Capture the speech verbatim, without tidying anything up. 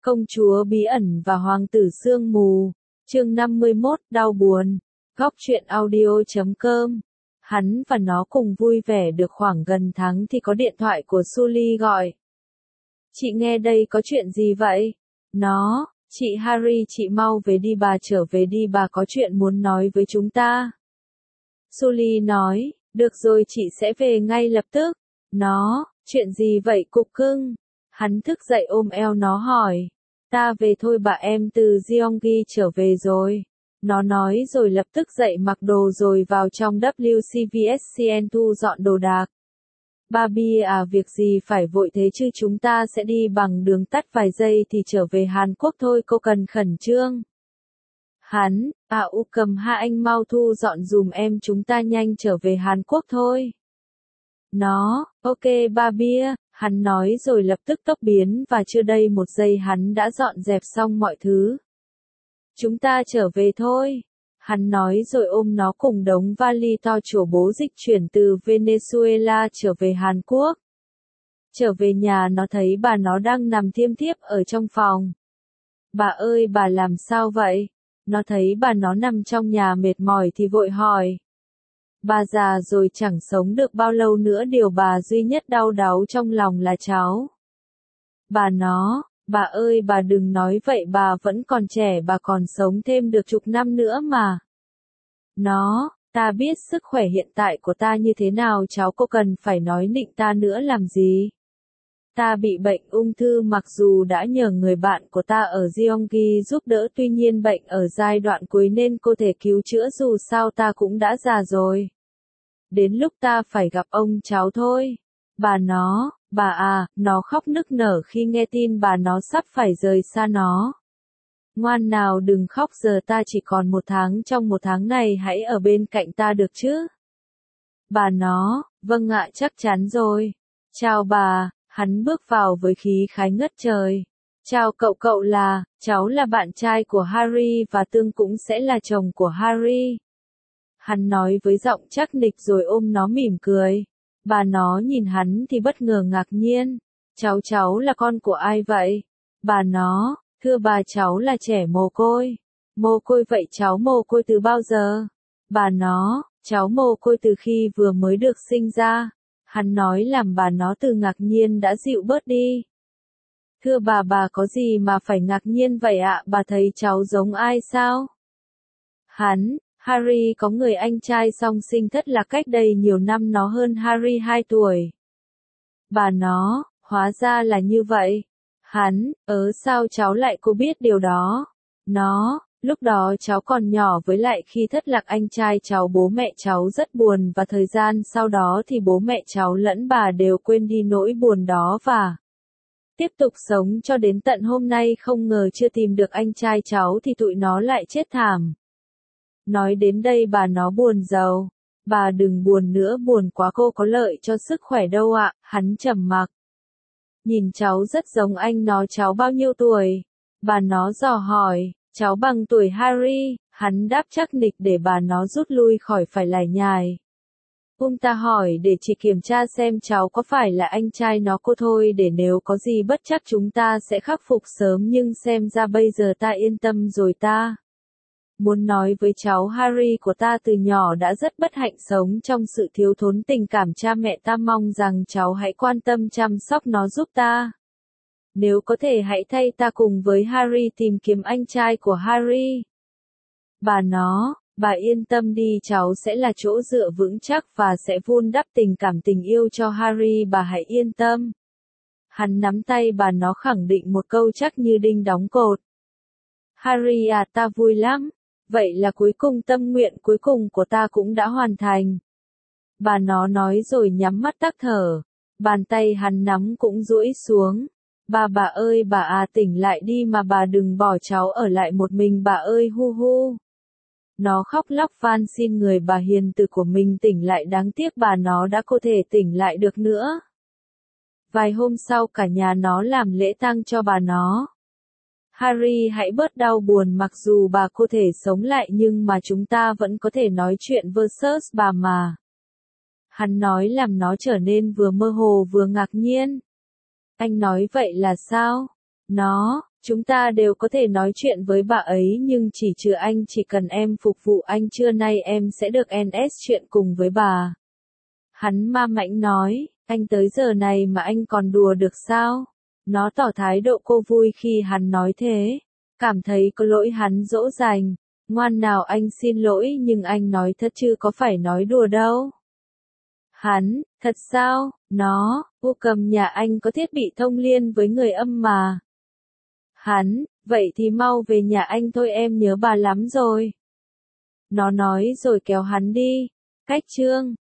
Công chúa bí ẩn và hoàng tử sương mù. Chương năm mươi mốt, đau buồn. Góc truyện audio chấm com. Hắn và nó cùng vui vẻ được khoảng gần tháng thì có điện thoại của Sully gọi. Chị nghe đây, có chuyện gì vậy? Nó, chị Harry, chị mau về đi, bà trở về đi, bà có chuyện muốn nói với chúng ta. Sully nói, được rồi, chị sẽ về ngay lập tức. Nó, chuyện gì vậy cục cưng? Hắn thức dậy ôm eo nó hỏi. Ta về thôi bà, em từ Gyeonggi trở về rồi. Nó nói rồi lập tức dậy mặc đồ rồi vào trong W C V S C N thu dọn đồ đạc. Barbie à, việc gì phải vội thế chứ, chúng ta sẽ đi bằng đường tắt, vài giây thì trở về Hàn Quốc thôi, cô cần khẩn trương. Hắn, à u cầm ha, anh mau thu dọn dùm em, chúng ta nhanh trở về Hàn Quốc thôi. Nó, ok Barbie, hắn nói rồi lập tức tốc biến và chưa đầy một giây hắn đã dọn dẹp xong mọi thứ. Chúng ta trở về thôi. Hắn nói rồi ôm nó cùng đống vali to chổ bố dịch chuyển từ Venezuela trở về Hàn Quốc. Trở về nhà nó thấy bà nó đang nằm thiêm thiếp ở trong phòng. Bà ơi, bà làm sao vậy? Nó thấy bà nó nằm trong nhà mệt mỏi thì vội hỏi. Bà già rồi chẳng sống được bao lâu nữa, điều bà duy nhất đau đáu trong lòng là cháu. Bà nó, bà ơi bà đừng nói vậy, bà vẫn còn trẻ, bà còn sống thêm được chục năm nữa mà. Nó, ta biết sức khỏe hiện tại của ta như thế nào, cháu cô cần phải nói nịnh ta nữa làm gì. Ta bị bệnh ung thư, mặc dù đã nhờ người bạn của ta ở Gyeonggi giúp đỡ, tuy nhiên bệnh ở giai đoạn cuối nên cô thể cứu chữa, dù sao ta cũng đã già rồi. Đến lúc ta phải gặp ông cháu thôi. Bà nó, bà à, nó khóc nức nở khi nghe tin bà nó sắp phải rời xa nó. Ngoan nào đừng khóc, giờ ta chỉ còn một tháng, trong một tháng này hãy ở bên cạnh ta được chứ. Bà nó, vâng ạ, chắc chắn rồi. Chào bà. Hắn bước vào với khí khái ngất trời. Chào cậu, cậu là, cháu là bạn trai của Harry và Tương cũng sẽ là chồng của Harry. Hắn nói với giọng chắc nịch rồi ôm nó mỉm cười. Bà nó nhìn hắn thì bất ngờ ngạc nhiên. Cháu cháu là con của ai vậy? Bà nó, thưa bà, cháu là trẻ mồ côi. Mồ côi vậy, cháu mồ côi từ bao giờ? Bà nó, cháu mồ côi từ khi vừa mới được sinh ra. Hắn nói làm bà nó từ ngạc nhiên đã dịu bớt đi. Thưa bà, bà có gì mà phải ngạc nhiên vậy ạ, bà thấy cháu giống ai sao? Hắn, Harry có người anh trai song sinh thất lạc cách đây nhiều năm, nó hơn Harry hai tuổi. Bà nó, hóa ra là như vậy. Hắn, ớ sao cháu lại có biết điều đó? Nó, lúc đó cháu còn nhỏ, với lại khi thất lạc anh trai cháu bố mẹ cháu rất buồn, và thời gian sau đó thì bố mẹ cháu lẫn bà đều quên đi nỗi buồn đó và tiếp tục sống cho đến tận hôm nay. Không ngờ chưa tìm được anh trai cháu thì tụi nó lại chết thảm. Nói đến đây bà nó buồn rầu. Bà đừng buồn nữa, buồn quá cô có lợi cho sức khỏe đâu ạ. Hắn trầm mặc. Nhìn cháu rất giống anh nó, cháu bao nhiêu tuổi? Bà nó dò hỏi. Cháu bằng tuổi Harry, hắn đáp chắc nịch để bà nó rút lui khỏi phải lải nhải. Ông ta hỏi để chỉ kiểm tra xem cháu có phải là anh trai nó cô thôi, để nếu có gì bất trắc chúng ta sẽ khắc phục sớm, nhưng xem ra bây giờ ta yên tâm rồi. Ta muốn nói với cháu, Harry của ta từ nhỏ đã rất bất hạnh, sống trong sự thiếu thốn tình cảm cha mẹ, ta mong rằng cháu hãy quan tâm chăm sóc nó giúp ta. Nếu có thể hãy thay ta cùng với Harry tìm kiếm anh trai của Harry. Bà nó, bà yên tâm đi, cháu sẽ là chỗ dựa vững chắc và sẽ vun đắp tình cảm tình yêu cho Harry, bà hãy yên tâm. Hắn nắm tay bà nó khẳng định một câu chắc như đinh đóng cột. Harry à, ta vui lắm. Vậy là cuối cùng tâm nguyện cuối cùng của ta cũng đã hoàn thành. Bà nó nói rồi nhắm mắt tắc thở. Bàn tay hắn nắm cũng duỗi xuống. Bà bà ơi bà à, tỉnh lại đi mà, bà đừng bỏ cháu ở lại một mình, bà ơi, hu hu. Nó khóc lóc van xin người bà hiền từ của mình tỉnh lại, đáng tiếc bà nó đã không thể tỉnh lại được nữa. Vài hôm sau cả nhà nó làm lễ tang cho bà nó. Harry hãy bớt đau buồn, mặc dù bà không thể sống lại nhưng mà chúng ta vẫn có thể nói chuyện versus bà mà. Hắn nói làm nó trở nên vừa mơ hồ vừa ngạc nhiên. Anh nói vậy là sao? Nó, Chúng ta đều có thể nói chuyện với bà ấy nhưng chỉ trừ anh, chỉ cần em phục vụ anh trưa nay em sẽ được en ét chuyện cùng với bà. Hắn ma mãnh nói, anh tới giờ này mà anh còn đùa được sao? Nó tỏ thái độ cô vui khi hắn nói thế. Cảm thấy có lỗi hắn dỗ dành. Ngoan nào anh xin lỗi nhưng anh nói thật chứ có phải nói đùa đâu. Hắn, thật sao? Nó, u cầm nhà anh có thiết bị thông liên với người âm mà. Hắn, vậy thì mau về nhà anh thôi em nhớ bà lắm rồi. Nó nói rồi kéo hắn đi. Cách chương